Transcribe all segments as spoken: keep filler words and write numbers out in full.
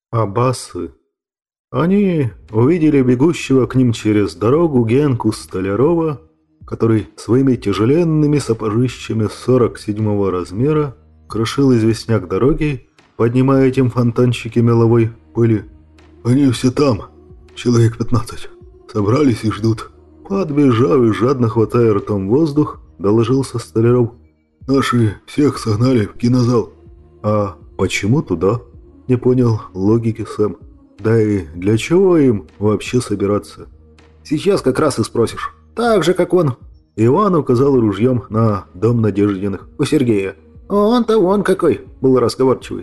Аббасы. Они увидели бегущего к ним через дорогу Генку Столярова, который своими тяжеленными сапожищами сорок седьмого размера крошил известняк дороги, поднимая этим фонтанчики меловой пыли. «Они все там, человек пятнадцать, собрались и ждут». Подбежав и жадно хватая ртом воздух, доложился Столяров. «Наши всех согнали в кинозал». «А почему туда?» — не понял логики Сэм. «Да и для чего им вообще собираться?» «Сейчас как раз и спросишь. Так же, как он». Иван указал ружьем на дом Надеждиных. «У Сергея. Он-то вон какой был разговорчивый».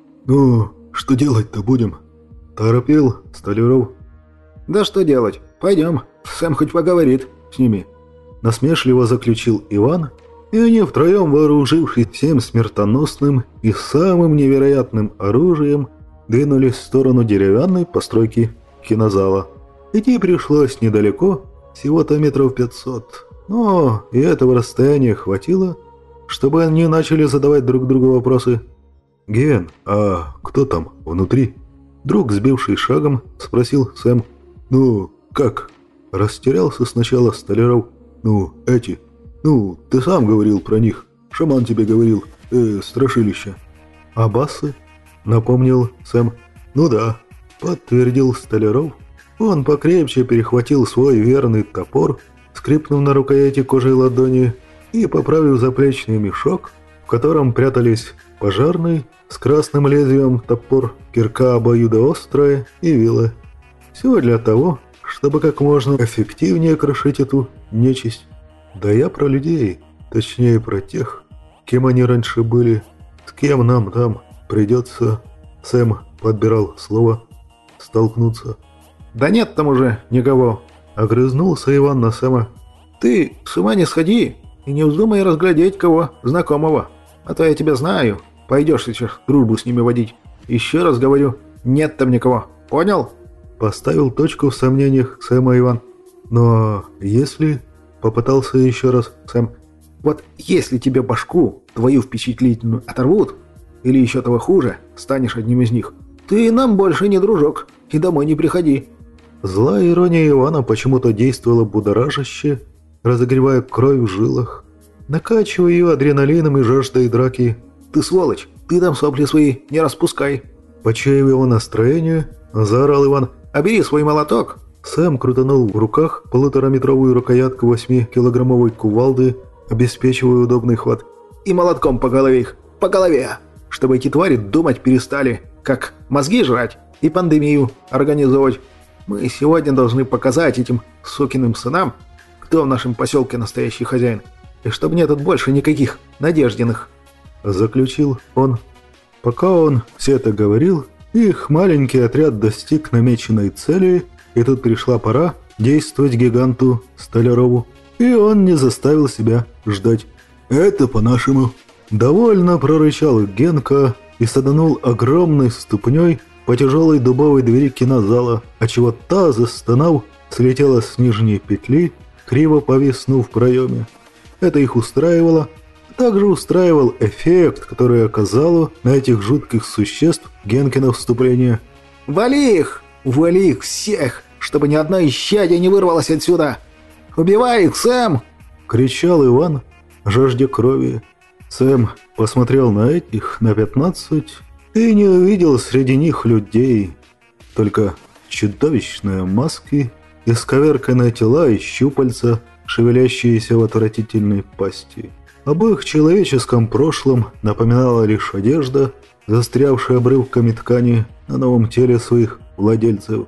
«Ну, что делать-то будем?» — торопил Столяров. «Да что делать? Пойдем. Сэм хоть поговорит с ними». Насмешливо заключил Иван, и они втроем, вооружившись всем смертоносным и самым невероятным оружием, двинулись в сторону деревянной постройки кинозала. Идти пришлось недалеко, всего-то метров пятьсот, но и этого расстояния хватило, чтобы они начали задавать друг другу вопросы. «Ген, а кто там внутри?» Друг, сбивший шагом, спросил Сэм. «Ну, как?» Растерялся сначала Столяров. «Ну, эти. Ну, ты сам говорил про них. Шаман тебе говорил. Э, страшилище». «Аббасы?» Напомнил Сэм. «Ну да», подтвердил Столяров. Он покрепче перехватил свой верный топор, скрипнув на рукояти кожей ладони, и, поправив заплечный мешок, в котором прятались пожарный с красным лезвием топор, кирка обоюдоострая и вилы. Все для того, чтобы как можно эффективнее крошить эту нечисть. Да я про людей, точнее про тех, кем они раньше были, с кем нам там придется, Сэм подбирал слово, столкнуться. «Да нет там уже никого», — огрызнулся Иван на Сэма. «Ты с ума не сходи и не вздумай разглядеть кого знакомого, а то я тебя знаю, пойдешь сейчас дружбу с ними водить. Еще раз говорю, нет там никого, понял?» Поставил точку в сомнениях Сэма Иван. «Но если...» — попытался еще раз Сэм. «Вот если тебе башку твою впечатлительную оторвут, или еще того хуже, станешь одним из них, ты нам больше не дружок, и домой не приходи». Злая ирония Ивана почему-то действовала будоражаще, разогревая кровь в жилах, накачивая ее адреналином и жаждой драки. «Ты сволочь, ты там сопли свои не распускай!» Почуяв его настроение, заорал Иван. «А бери свой молоток!» Сэм крутанул в руках полутораметровую рукоятку восьмикилограммовой кувалды, обеспечивая удобный хват. «И молотком по голове их, по голове! Чтобы эти твари думать перестали, как мозги жрать и пандемию организовать. Мы сегодня должны показать этим сукиным сынам, кто в нашем поселке настоящий хозяин, и чтобы нет тут больше никаких Надеждиных», — заключил он. Пока он все это говорил, их маленький отряд достиг намеченной цели, и тут пришла пора действовать гиганту Столярову. И он не заставил себя ждать. «Это по-нашему», — довольно прорычал Генка и саданул огромной ступней по тяжелой дубовой двери кинозала, отчего та, застонав, слетела с нижней петли, криво повиснув в проеме. Это их устраивало. Также устраивал эффект, который оказало на этих жутких существ Генкино вступление. «Вали их! Вали их всех, чтобы ни одна исчадие не вырвалась отсюда! Убивай их, Сэм!» — кричал Иван, жаждя крови. Сэм посмотрел на этих, на пятнадцать, и не увидел среди них людей, только чудовищные маски, исковерканные тела и щупальца, шевелящиеся в отвратительной пасти. Об их человеческом прошлом напоминала лишь одежда, застрявшая обрывками ткани на новом теле своих владельцев.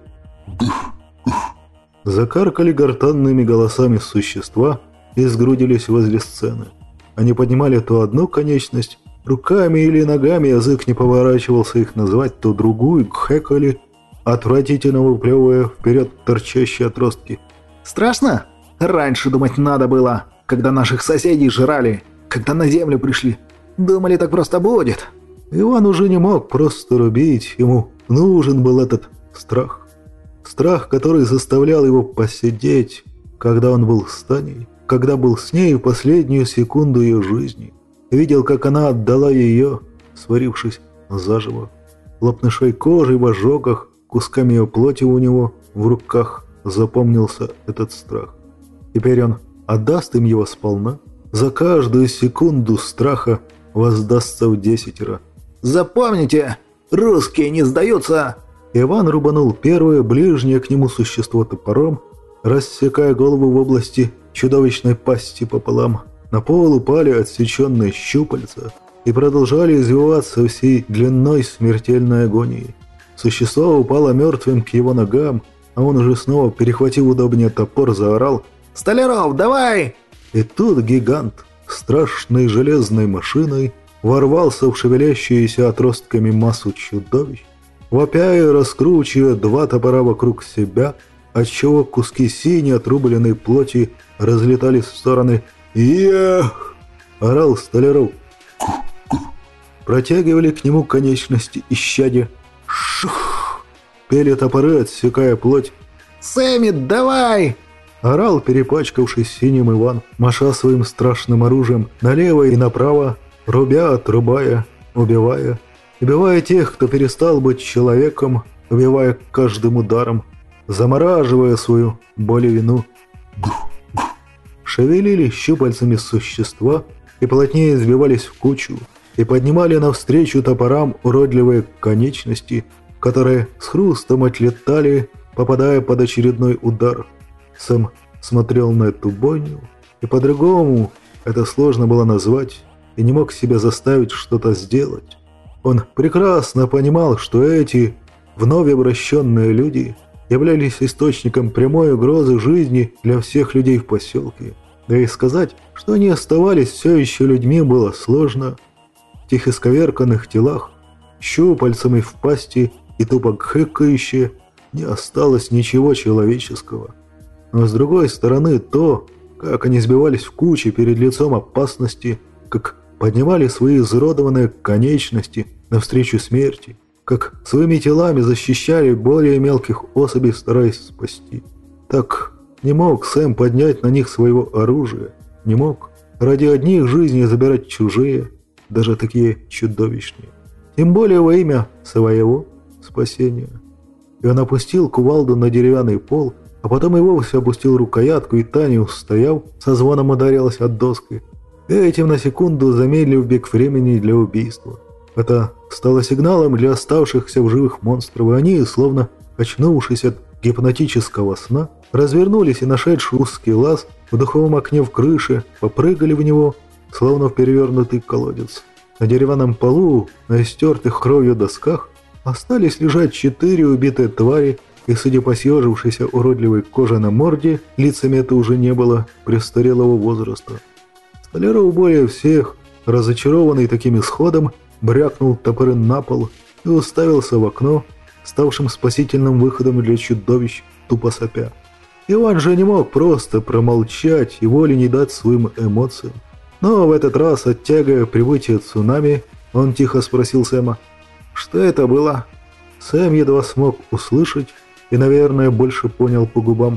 Закаркали гортанными голосами существа и сгрудились возле сцены. Они поднимали то одну конечность, руками или ногами язык не поворачивался их назвать, то другую, кхекали, отвратительно выплевывая вперед торчащие отростки. «Страшно? Раньше думать надо было, когда наших соседей жрали, когда на землю пришли. Думали, так просто будет». Иван уже не мог просто рубить, ему нужен был этот страх. Страх, который заставлял его посидеть, когда он был с Таней, когда был с ней в последнюю секунду ее жизни. Видел, как она отдала ее, сварившись заживо. лопнышей кожи в ожогах, кусками ее плоти у него в руках запомнился этот страх. Теперь он отдаст им его сполна. За каждую секунду страха воздастся в десятеро. «Запомните, русские не сдаются!» Иван рубанул первое ближнее к нему существо топором, рассекая голову в области чудовищной пасти пополам. На пол упали отсеченные щупальца и продолжали извиваться всей длиной смертельной агонии. Существо упало мертвым к его ногам, а он уже снова, перехватив удобнее топор, заорал: «Столяров, давай!» И тут гигант страшной железной машиной ворвался в шевелящуюся отростками массу чудовищ, вопя и раскручивая два топора вокруг себя, отчего куски синей отрубленной плоти разлетались в стороны. «Эх!» – орал Столяров. Протягивали к нему конечности исчадия. «Шух!» – пели топоры, отсекая плоть. «Сэмми, давай!» – орал перепачкавшись синим Иван, маша своим страшным оружием налево и направо, рубя, отрубая, убивая. Убивая тех, кто перестал быть человеком, убивая каждым ударом, замораживая свою боль и вину. Шевелили щупальцами существа и плотнее сбивались в кучу, и поднимали навстречу топорам уродливые конечности, которые с хрустом отлетали, попадая под очередной удар. Сэм смотрел на эту бойню, и по-другому это сложно было назвать, и не мог себя заставить что-то сделать. Он прекрасно понимал, что эти вновь обращенные люди являлись источником прямой угрозы жизни для всех людей в поселке. Да и сказать, что они оставались все еще людьми, было сложно. В тех исковерканных телах, щупальцами в пасти и тупо хыкающие, не осталось ничего человеческого. Но с другой стороны, то, как они сбивались в кучи перед лицом опасности, как поднимали свои изуродованные конечности навстречу смерти, как своими телами защищали более мелких особей, стараясь спасти. Так не мог Сэм поднять на них своего оружия, не мог ради одних жизней забирать чужие, даже такие чудовищные. Тем более во имя своего спасения. И он опустил кувалду на деревянный пол, а потом и вовсе опустил рукоятку, и та, не устояв, со звоном ударилась от доски, этим на секунду замедлив бег времени для убийства. Это стало сигналом для оставшихся в живых монстров, и они, словно очнувшись от гипнотического сна, развернулись и, нашедший узкий лаз в духовом окне в крыше, попрыгали в него, словно в перевернутый колодец. На деревянном полу, на истертых кровью досках, остались лежать четыре убитые твари, и, судя по съежившейся уродливой коже на морде, лицами это уже не было престарелого возраста. Столяров более всех, разочарованный таким исходом, брякнул топоры на пол и уставился в окно, ставшим спасительным выходом для чудовищ, тупо сопя. Иван же не мог просто промолчать и воли не дать своим эмоциям. Но в этот раз, оттягивая прибытие цунами, он тихо спросил Сэма: «Что это было?» Сэм едва смог услышать и, наверное, больше понял по губам.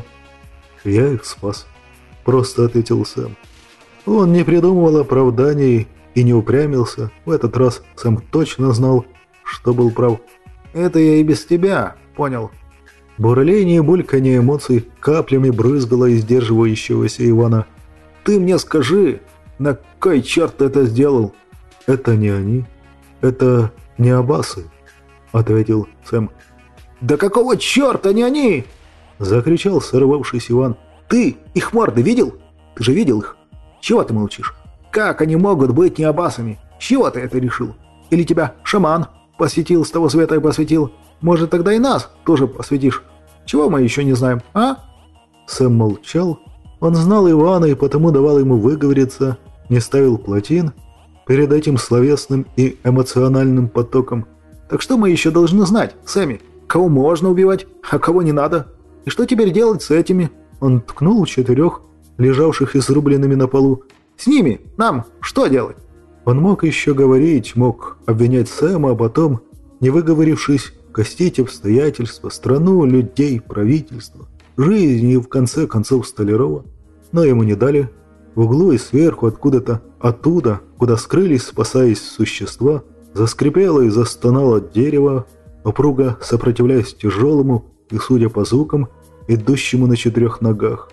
«Я их спас», – просто ответил Сэм. Он не придумывал оправданий и не упрямился. В этот раз Сэм точно знал, что был прав. «Это я и без тебя понял». Бурление и бульканье эмоций каплями брызгало из сдерживающегося Ивана. «Ты мне скажи, на кой черт ты это сделал?» «Это не они. Это не абасы», — ответил Сэм. «Да какого черта не они?» — закричал сорвавшись Иван. «Ты их морды видел? Ты же видел их? Чего ты молчишь? Как они могут быть не абасами? С чего ты это решил? Или тебя шаман посвятил, с того света и посвятил? Может, тогда и нас тоже посвятишь? Чего мы еще не знаем, а?» Сэм молчал. Он знал Ивана и потому давал ему выговориться, не ставил плотин перед этим словесным и эмоциональным потоком. «Так что мы еще должны знать, Сэмми? Кого можно убивать, а кого не надо? И что теперь делать с этими?» Он ткнул четырех, лежавших изрубленными на полу. «С ними нам что делать?» Он мог еще говорить, мог обвинять Сэма, а потом, не выговорившись, костить обстоятельства, страну, людей, правительство, жизнь и, в конце концов, Столярова. Но ему не дали. В углу и сверху, откуда-то, оттуда, куда скрылись, спасаясь существа, Заскрипело и застонало дерево, упруго сопротивляясь тяжелому и, судя по звукам, идущему на четырех ногах.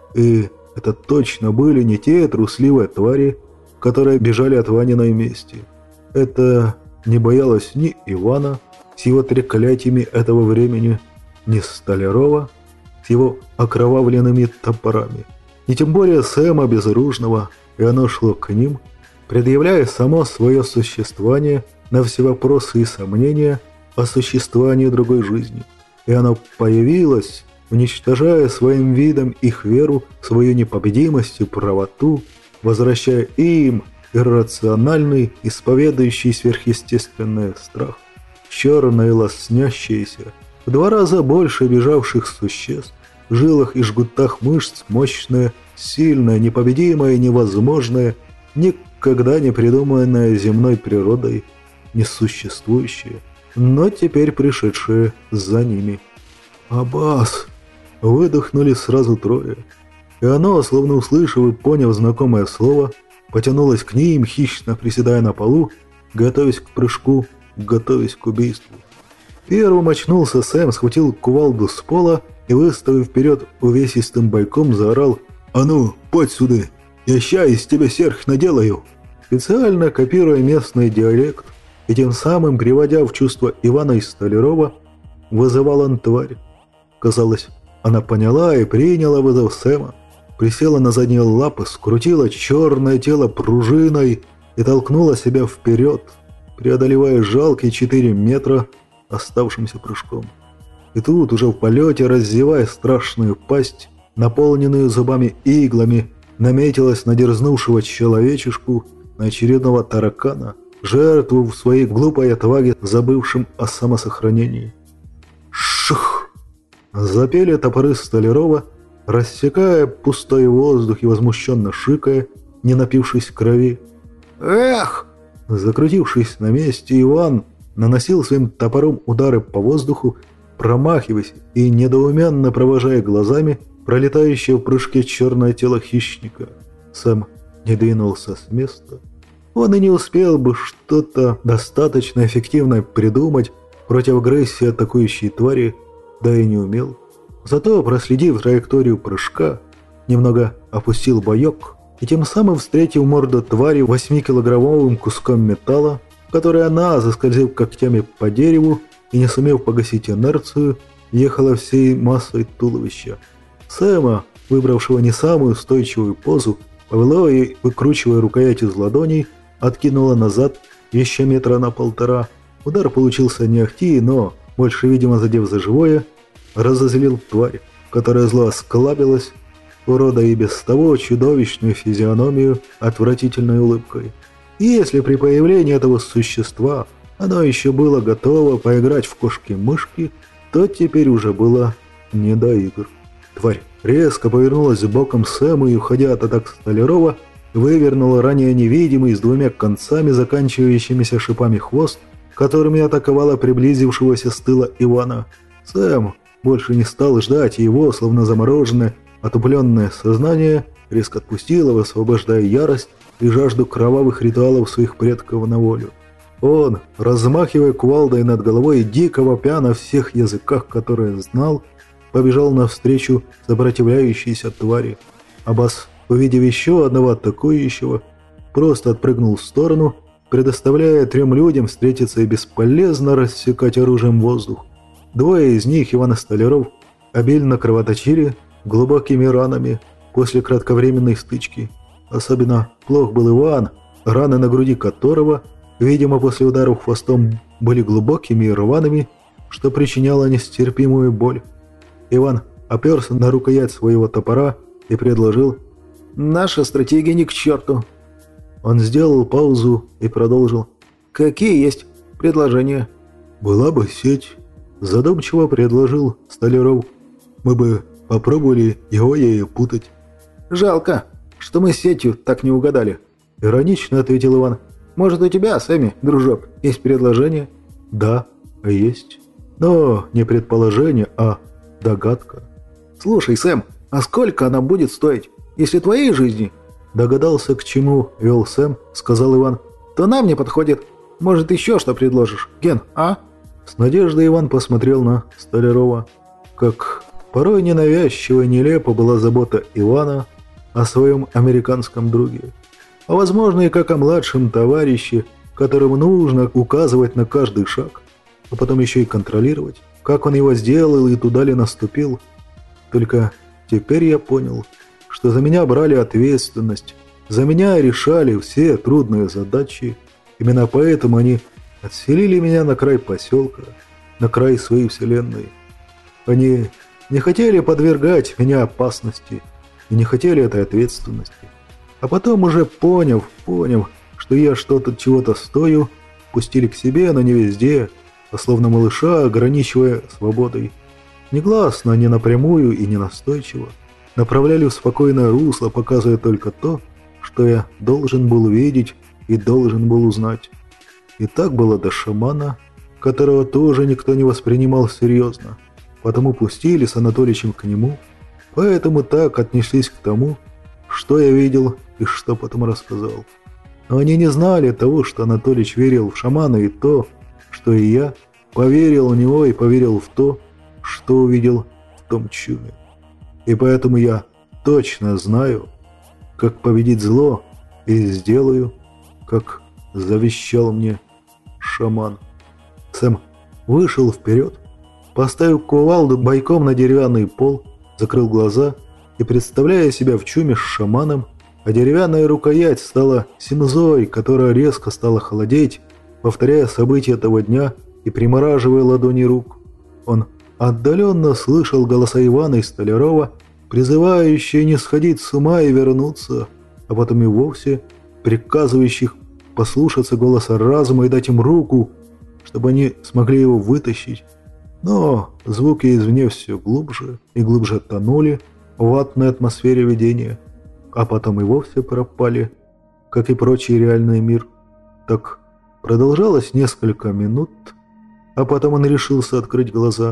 И это точно были не те трусливые твари, которые бежали от Ваниной мести. Это не боялось ни Ивана с его треклятиями этого времени, ни Столярова с его окровавленными топорами, ни тем более Сэма Безоружного, и оно шло к ним, предъявляя само свое существование на все вопросы и сомнения о существовании другой жизни. И оно появилось, уничтожая своим видом их веру, свою непобедимость и правоту, возвращая им иррациональный, исповедующий сверхъестественный страх. Черное, лоснящееся, в два раза больше бежавших существ, в жилах и жгутах мышц мощное, сильное, непобедимое, невозможное, никогда не придуманное земной природой, несуществующее, но теперь пришедшее за ними. «Аббас!» — выдохнули сразу трое. И оно, словно услышав и поняв знакомое слово, потянулось к ним, хищно приседая на полу, готовясь к прыжку, готовясь к убийству. Первым очнулся Сэм, схватил кувалду с пола и, выставив вперед увесистым бойком, заорал: «А ну, подь сюда! Я ща из тебя серх наделаю!» Специально копируя местный диалект и тем самым приводя в чувство Ивана и Столярова, вызывал он тварь. Казалось, она поняла и приняла вызов Сэма, присела на задние лапы, скрутила черное тело пружиной и толкнула себя вперед, преодолевая жалкие четыре метра оставшимся прыжком. И тут, уже в полете, раздевая страшную пасть, наполненную зубами-иглами, наметилась на дерзнувшего человечешку, на очередного таракана, жертву в своей глупой отваге, забывшим о самосохранении. Шух! Запели топоры Столярова, рассекая пустой воздух и возмущенно шикая, не напившись крови. «Эх!» Закрутившись на месте, Иван наносил своим топором удары по воздуху, промахиваясь и недоуменно провожая глазами пролетающее в прыжке черное тело хищника. Сэм не двинулся с места. Он и не успел бы что-то достаточно эффективное придумать против агрессии атакующей твари, да и не умел. Зато, проследив траекторию прыжка, немного опустил боек и тем самым встретил морду твари восьмикилограммовым куском металла, который она, заскользив когтями по дереву и не сумев погасить инерцию, ехала всей массой туловища. Сэма, выбравшего не самую устойчивую позу, повело и, выкручивая рукоять из ладоней, откинула назад еще метра на полтора. Удар получился не ахти, но, больше, видимо, задев за живое, разозлил тварь, которая зло осклабилась, уродая и без того чудовищную физиономию отвратительной улыбкой. И если при появлении этого существа оно еще было готово поиграть в кошки-мышки, то теперь уже было не до игр. Тварь резко повернулась боком Сэму и, уходя от атак Столярова, вывернула ранее невидимый с двумя концами, заканчивающимися шипами хвост, которыми атаковала приблизившегося с тыла Ивана. Сэм больше не стал ждать его, словно замороженное, отупленное сознание резко отпустило, высвобождая ярость и жажду кровавых ритуалов своих предков на волю. Он, размахивая кувалдой над головой и дико вопя на всех языках, которые знал, побежал навстречу сопротивляющейся твари. Аббас, увидев еще одного атакующего, просто отпрыгнул в сторону, предоставляя трем людям встретиться и бесполезно рассекать оружием воздух. Двое из них, Иван и Столяров, обильно кровоточили глубокими ранами после кратковременной стычки. Особенно плох был Иван, раны на груди которого, видимо, после ударов хвостом были глубокими и рваными, что причиняло нестерпимую боль. Иван оперся на рукоять своего топора и предложил: «Наша стратегия ни к черту». Он сделал паузу и продолжил: «Какие есть предложения?» «Была бы сеть», — задумчиво предложил Столяров. «Мы бы попробовали его ею путать». «Жалко, что мы с сетью так не угадали», — иронично ответил Иван. «Может, у тебя, Сэмми, дружок, есть предложение?» «Да, есть. Но не предположение, а догадка». «Слушай, Сэм, а сколько она будет стоить, если твоей жизни?» «Догадался, к чему вел Сэм», — сказал Иван. «То нам не подходит. Может, еще что предложишь, Ген, а?» С надеждой Иван посмотрел на Столярова. Как порой ненавязчиво и нелепо была забота Ивана о своем американском друге. А возможно и как о младшем товарище, которому нужно указывать на каждый шаг, а потом еще и контролировать, как он его сделал и туда ли наступил. Только теперь я понял, что за меня брали ответственность, за меня решали все трудные задачи. Именно поэтому они отселили меня на край поселка, на край своей вселенной. Они не хотели подвергать меня опасности и не хотели этой ответственности. А потом, уже поняв, поняв, что я что-то чего-то стою, пустили к себе, но не везде, а словно малыша, ограничивая свободой. Негласно, не напрямую и не настойчиво. Направляли в спокойное русло, показывая только то, что я должен был видеть и должен был узнать. И так было до шамана, которого тоже никто не воспринимал серьезно. Потому пустили с Анатоличем к нему, поэтому так отнеслись к тому, что я видел и что потом рассказал. Но они не знали того, что Анатолич верил в шамана, и то, что и я поверил в него и поверил в то, что увидел в том чуме. И поэтому я точно знаю, как победить зло, и сделаю, как завещал мне шаман. Сэм вышел вперед, поставил кувалду бойком на деревянный пол, закрыл глаза и, представляя себя в чуме с шаманом, а деревянная рукоять стала синзой, которая резко стала холодеть, повторяя события того дня и примораживая ладони рук. Он отдаленно слышал голоса Ивана и Столярова, призывающие не сходить с ума и вернуться, а потом и вовсе приказывающих послушаться голоса разума и дать им руку, чтобы они смогли его вытащить. Но звуки извне все глубже и глубже тонули в ватной атмосфере видения, а потом и вовсе пропали, как и прочий реальный мир. Так продолжалось несколько минут, а потом он решился открыть глаза.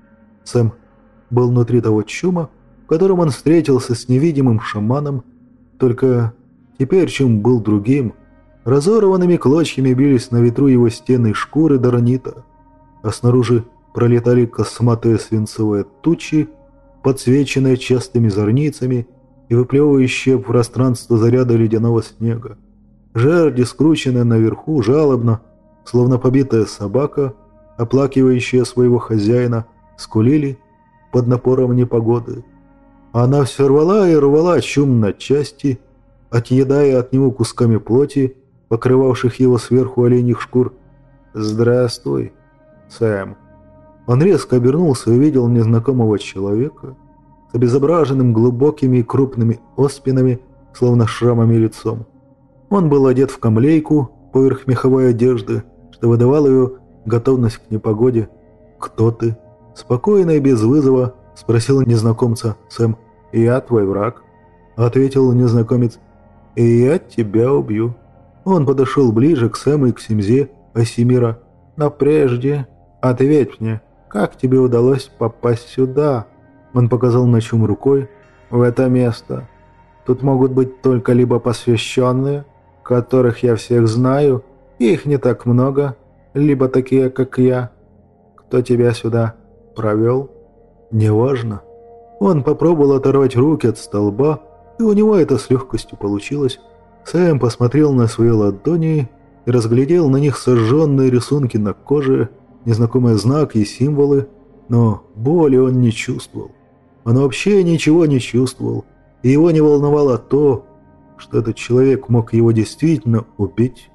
Сэм был внутри того чума, в котором он встретился с невидимым шаманом, только теперь чум был другим. Разорванными клочьями бились на ветру его стены шкуры даранита, а снаружи пролетали косматые свинцовые тучи, подсвеченные частыми зорницами и выплевывающие в пространство заряды ледяного снега. Жерди, скрученные наверху, жалобно, словно побитая собака, оплакивающая своего хозяина, скулили под напором непогоды. Она все рвала и рвала чум на части, отъедая от него кусками плоти, покрывавших его сверху оленьих шкур. «Здравствуй, Сэм». Он резко обернулся и увидел незнакомого человека с обезображенным глубокими и крупными оспинами, словно шрамами лицом. Он был одет в камлейку поверх меховой одежды, что выдавало его готовность к непогоде. «Кто ты?» – спокойно и без вызова спросил незнакомца Сэм. «Я твой враг», – ответил незнакомец. «И я тебя убью». Он подошел ближе к Сэму и к Симзе Асимира. «Но прежде ответь мне, как тебе удалось попасть сюда?» Он показал на чум рукой. «В это место. Тут могут быть только либо посвященные, которых я всех знаю, и их не так много, либо такие, как я. Кто тебя сюда провел?» «Неважно». Он попробовал оторвать руки от столба, и у него это с легкостью получилось. Сэм посмотрел на свои ладони и разглядел на них сожженные рисунки на коже, незнакомые знаки и символы, но боли он не чувствовал. Он вообще ничего не чувствовал, и его не волновало то, что этот человек мог его действительно убить.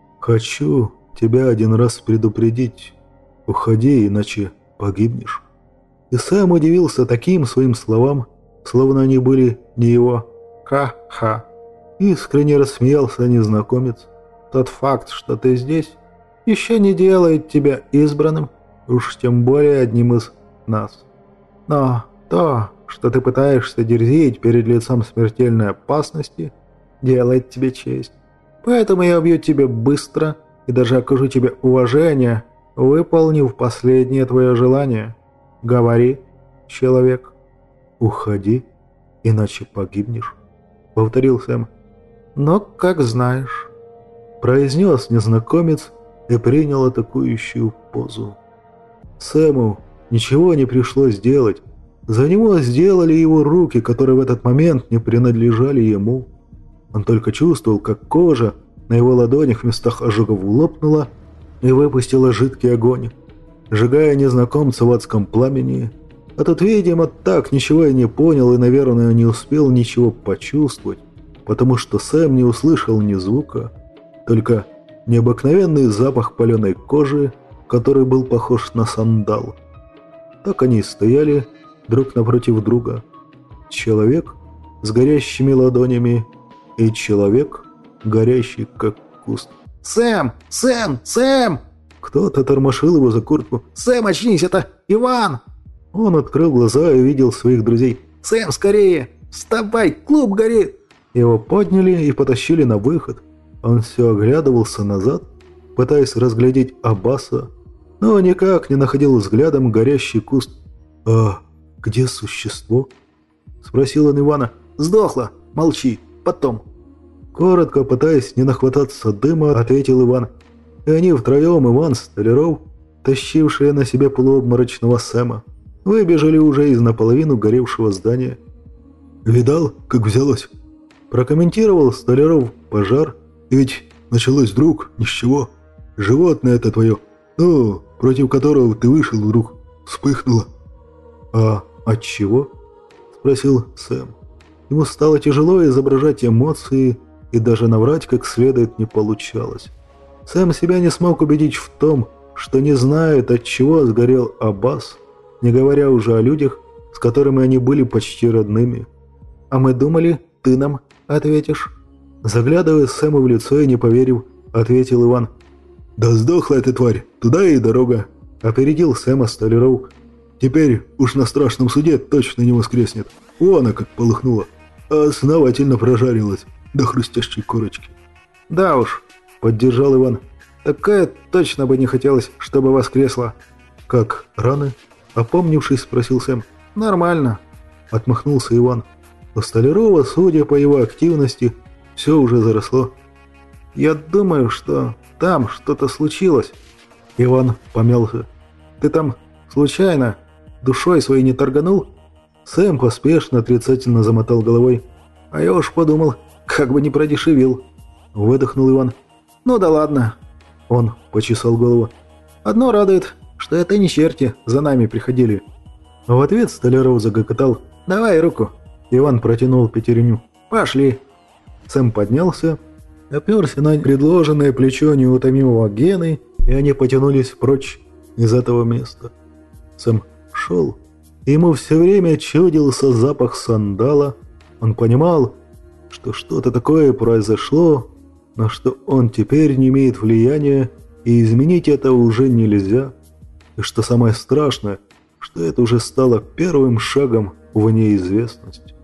«Хочу тебя один раз предупредить. Уходи, иначе погибнешь». И Сэм удивился таким своим словам, словно они были не его. «Ха-ха!» Искренне рассмеялся незнакомец. «Тот факт, что ты здесь, еще не делает тебя избранным, уж тем более одним из нас. Но то, что ты пытаешься дерзить перед лицом смертельной опасности, делает тебе честь. Поэтому я убью тебя быстро и даже окажу тебе уважение, выполнив последнее твое желание. Говори, человек». «Уходи, иначе погибнешь», — повторил Сэм. «Но как знаешь», — произнес незнакомец, и принял атакующую позу. Сэму ничего не пришлось делать. За него сделали его руки, которые в этот момент не принадлежали ему. Он только чувствовал, как кожа на его ладонях в местах ожогов лопнула и выпустила жидкий огонь, сжигая незнакомца в адском пламени. А тот, видимо, так ничего и не понял и, наверное, не успел ничего почувствовать, потому что Сэм не услышал ни звука, только необыкновенный запах паленой кожи, который был похож на сандал. Так они и стояли друг напротив друга. Человек с горящими ладонями и человек, горящий как куст. «Сэм! Сэм! Сэм!» Кто-то тормошил его за куртку. «Сэм, очнись, это Иван!» Он открыл глаза и увидел своих друзей. «Сэм, скорее! Вставай, клуб горит!» Его подняли и потащили на выход. Он все оглядывался назад, пытаясь разглядеть Аббаса, но никак не находил взглядом горящий куст. «А где существо?» – спросил он Ивана. «Сдохла! Молчи! Потом!» Коротко, пытаясь не нахвататься дыма, ответил Иван. И они втроем, Иван, Столяров, тащившие на себе полуобморочного Сэма, выбежали уже из наполовину горевшего здания. «Видал, как взялось?» – прокомментировал Столяров пожар. «И ведь началось вдруг, ни с чего. Животное это твое, ну, против которого ты вышел, вдруг вспыхнуло». «А от чего?» – спросил Сэм. Ему стало тяжело изображать эмоции, и даже наврать как следует не получалось. Сэм себя не смог убедить в том, что не знает, от чего сгорел Аббас, не говоря уже о людях, с которыми они были почти родными. «А мы думали, ты нам ответишь». Заглядывая Сэму в лицо и не поверив, ответил Иван. «Да сдохла эта тварь, туда и дорога», — опередил Сэма Столяров. «Теперь уж на страшном суде точно не воскреснет. Вон она как полыхнула, а основательно прожарилась до хрустящей корочки». «Да уж», — поддержал Иван. «Такая точно бы не хотелось, чтобы воскресла». «Как, раны?» — опомнившись, спросил Сэм. «Нормально», — отмахнулся Иван. У Столярова, судя по его активности, все уже заросло. «Я думаю, что там что-то случилось». Иван помялся. «Ты там случайно душой своей не торганул?» Сэм поспешно отрицательно замотал головой. «А я уж подумал, как бы не продешевил». Выдохнул Иван. «Ну да ладно». Он почесал голову. «Одно радует, что это не черти за нами приходили». В ответ Столяров загокотал. «Давай руку». Иван протянул пятерню. «Пошли». Сэм поднялся, оперся на предложенное плечо неутомимого Гены, и они потянулись прочь из этого места. Сэм шел, и ему все время чудился запах сандала. Он понимал, что что-то такое произошло, но что он теперь не имеет влияния, и изменить это уже нельзя. И что самое страшное, что это уже стало первым шагом в неизвестность.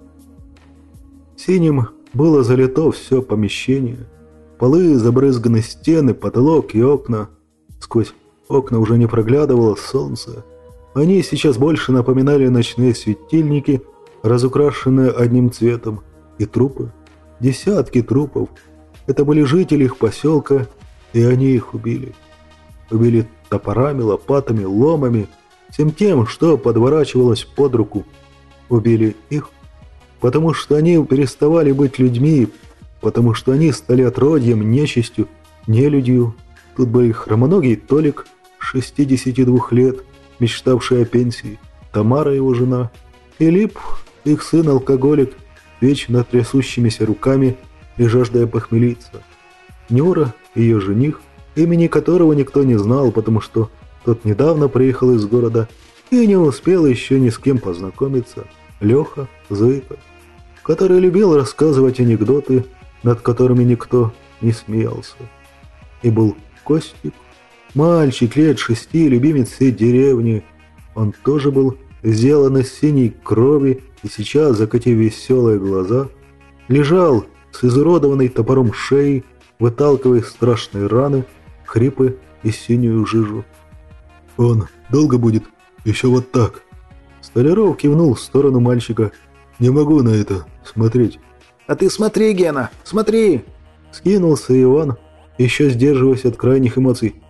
Синим было залито все помещение. Полы забрызганы, стены, потолок и окна. Сквозь окна уже не проглядывало солнце. Они сейчас больше напоминали ночные светильники, разукрашенные одним цветом, и трупы. Десятки трупов. Это были жители их поселка, и они их убили. Убили топорами, лопатами, ломами, всем тем, что подворачивалось под руку. Убили их, потому что они переставали быть людьми, потому что они стали отродьем, нечистью, нелюдью. Тут был хромоногий Толик, шестидесяти двух лет, мечтавший о пенсии, Тамара, его жена, Филипп, их сын-алкоголик, вечно трясущимися руками и жаждая похмелиться, Нюра, ее жених, имени которого никто не знал, потому что тот недавно приехал из города и не успел еще ни с кем познакомиться, Леха Зыка, который любил рассказывать анекдоты, над которыми никто не смеялся. И был Костик, мальчик лет шести, любимец всей деревни. Он тоже был сделан из синей крови и сейчас, закатив веселые глаза, лежал с изуродованной топором шеей, выталкивая страшные раны, хрипы и синюю жижу. «Он долго будет? Еще вот так?» Столяров кивнул в сторону мальчика. «Не могу на это смотреть». «А ты смотри, Гена, смотри!» Скинулся Иван, еще сдерживаясь от крайних эмоций.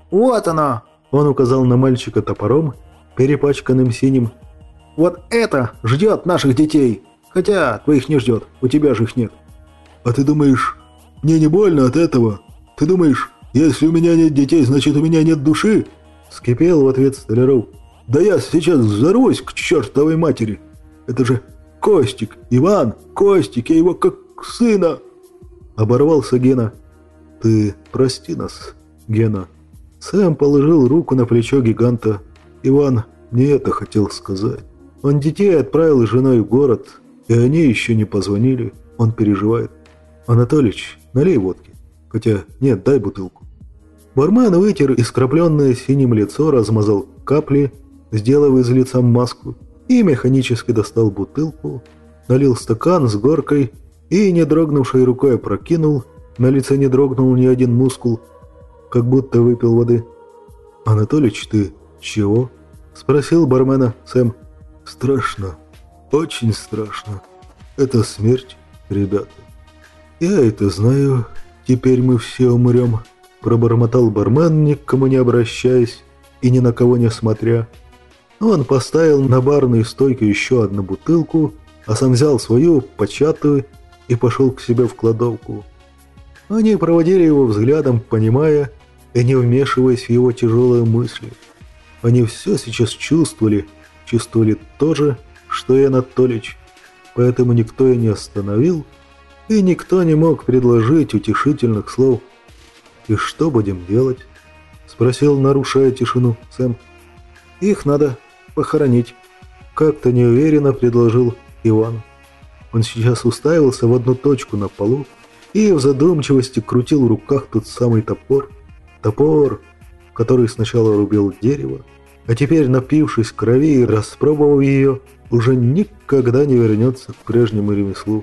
Вот оно!» Он указал на мальчика топором, перепачканным синим. «Вот это ждет наших детей! Хотя твоих не ждет, у тебя же их нет». «А ты думаешь, мне не больно от этого? Ты думаешь, если у меня нет детей, значит у меня нет души?» Вскипел в ответ Столяров. «Да я сейчас взорвусь к чертовой матери! Это же Костик, Иван, Костик, я его как сына!» Оборвался Гена. «Ты прости нас, Гена». Сэм положил руку на плечо гиганта. «Иван не это хотел сказать. Он детей отправил с женой в город, и они еще не позвонили. Он переживает. Анатолич, налей водки. Хотя нет, дай бутылку». Бармен вытер искропленное синим лицо, размазал капли, сделав из лица маску, и механически достал бутылку, налил стакан с горкой и, не дрогнувшей рукой, опрокинул. На лице не дрогнул ни один мускул, как будто выпил воды. «Анатолич, ты чего?» – спросил бармена Сэм. «Страшно, очень страшно. Это смерть, ребята. Я это знаю, теперь мы все умрем», – пробормотал бармен, ни к кому не обращаясь и ни на кого не смотря. Он поставил на барную стойку еще одну бутылку, а сам взял свою, початую, и пошел к себе в кладовку. Они проводили его взглядом, понимая и не вмешиваясь в его тяжелые мысли. Они все сейчас чувствовали, чувствовали то же, что и Анатолич, поэтому никто и не остановил, и никто не мог предложить утешительных слов. «И что будем делать?» – спросил, нарушая тишину, Сэм. «Их надо похоронить», – как-то неуверенно предложил Иван. Он сейчас уставился в одну точку на полу и в задумчивости крутил в руках тот самый топор. Топор, который сначала рубил дерево, а теперь, напившись крови и распробовав ее, уже никогда не вернется к прежнему ремеслу.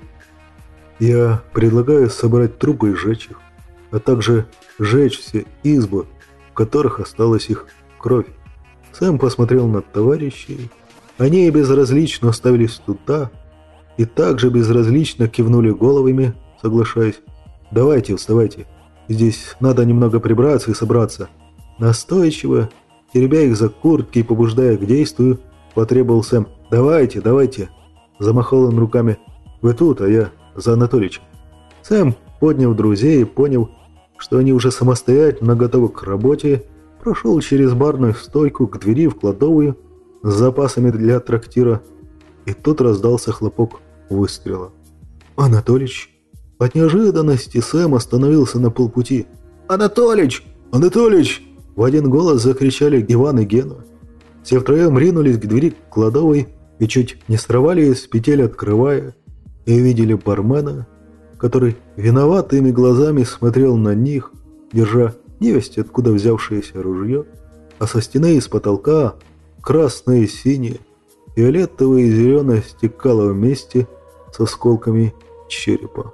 «Я предлагаю собрать трупы и сжечь их, а также сжечь все избы, в которых осталась их кровь». Сэм посмотрел на товарищей. Они безразлично оставились туда и также безразлично кивнули головами, соглашаясь. «Давайте, вставайте. Здесь надо немного прибраться и собраться». Настойчиво, теребя их за куртки и побуждая к действию, потребовал Сэм. «Давайте, давайте!» Замахал он руками. «Вы тут, а я за Анатоличем». Сэм, подняв друзей, понял, что они уже самостоятельно готовы к работе, прошел через барную стойку к двери в кладовую с запасами для трактира, и тут раздался хлопок выстрела. «Анатолич!» От неожиданности Сэм остановился на полпути. «Анатолич! Анатолич!» В один голос закричали Иван и Гена. Все втроем ринулись к двери кладовой и чуть не срывали с петель, открывая, и увидели бармена, который виноватыми глазами смотрел на них, держа невесть откуда взявшееся ружье, а со стены и с потолка красное и синее, фиолетовое и зеленое стекало вместе с осколками черепа.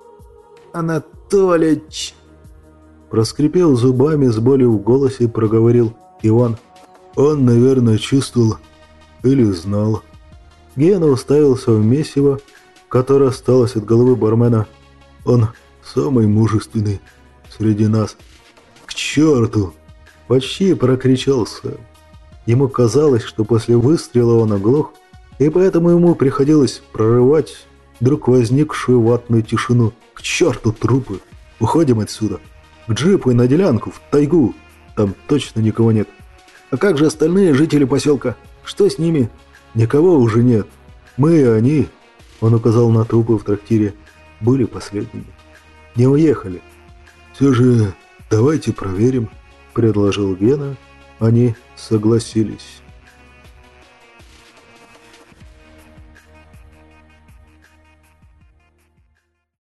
«Анатолич!» Проскрипел зубами, с болью в голосе проговорил Иван. «Он, наверное, чувствовал или знал». Гена уставился в месиво, которое осталось от головы бармена. «Он самый мужественный среди нас». «К черту!» – почти прокричал Сэм. Ему казалось, что после выстрела он оглох, и поэтому ему приходилось прорывать вдруг возникшую ватную тишину. «К черту трупы! Уходим отсюда! К джипу и на делянку, в тайгу! Там точно никого нет!» «А как же остальные жители поселка? Что с ними?» «Никого уже нет. Мы и они», – он указал на трупы в трактире, – «были последними. Не уехали». «Все же давайте проверим», – предложил Гена. Они согласились.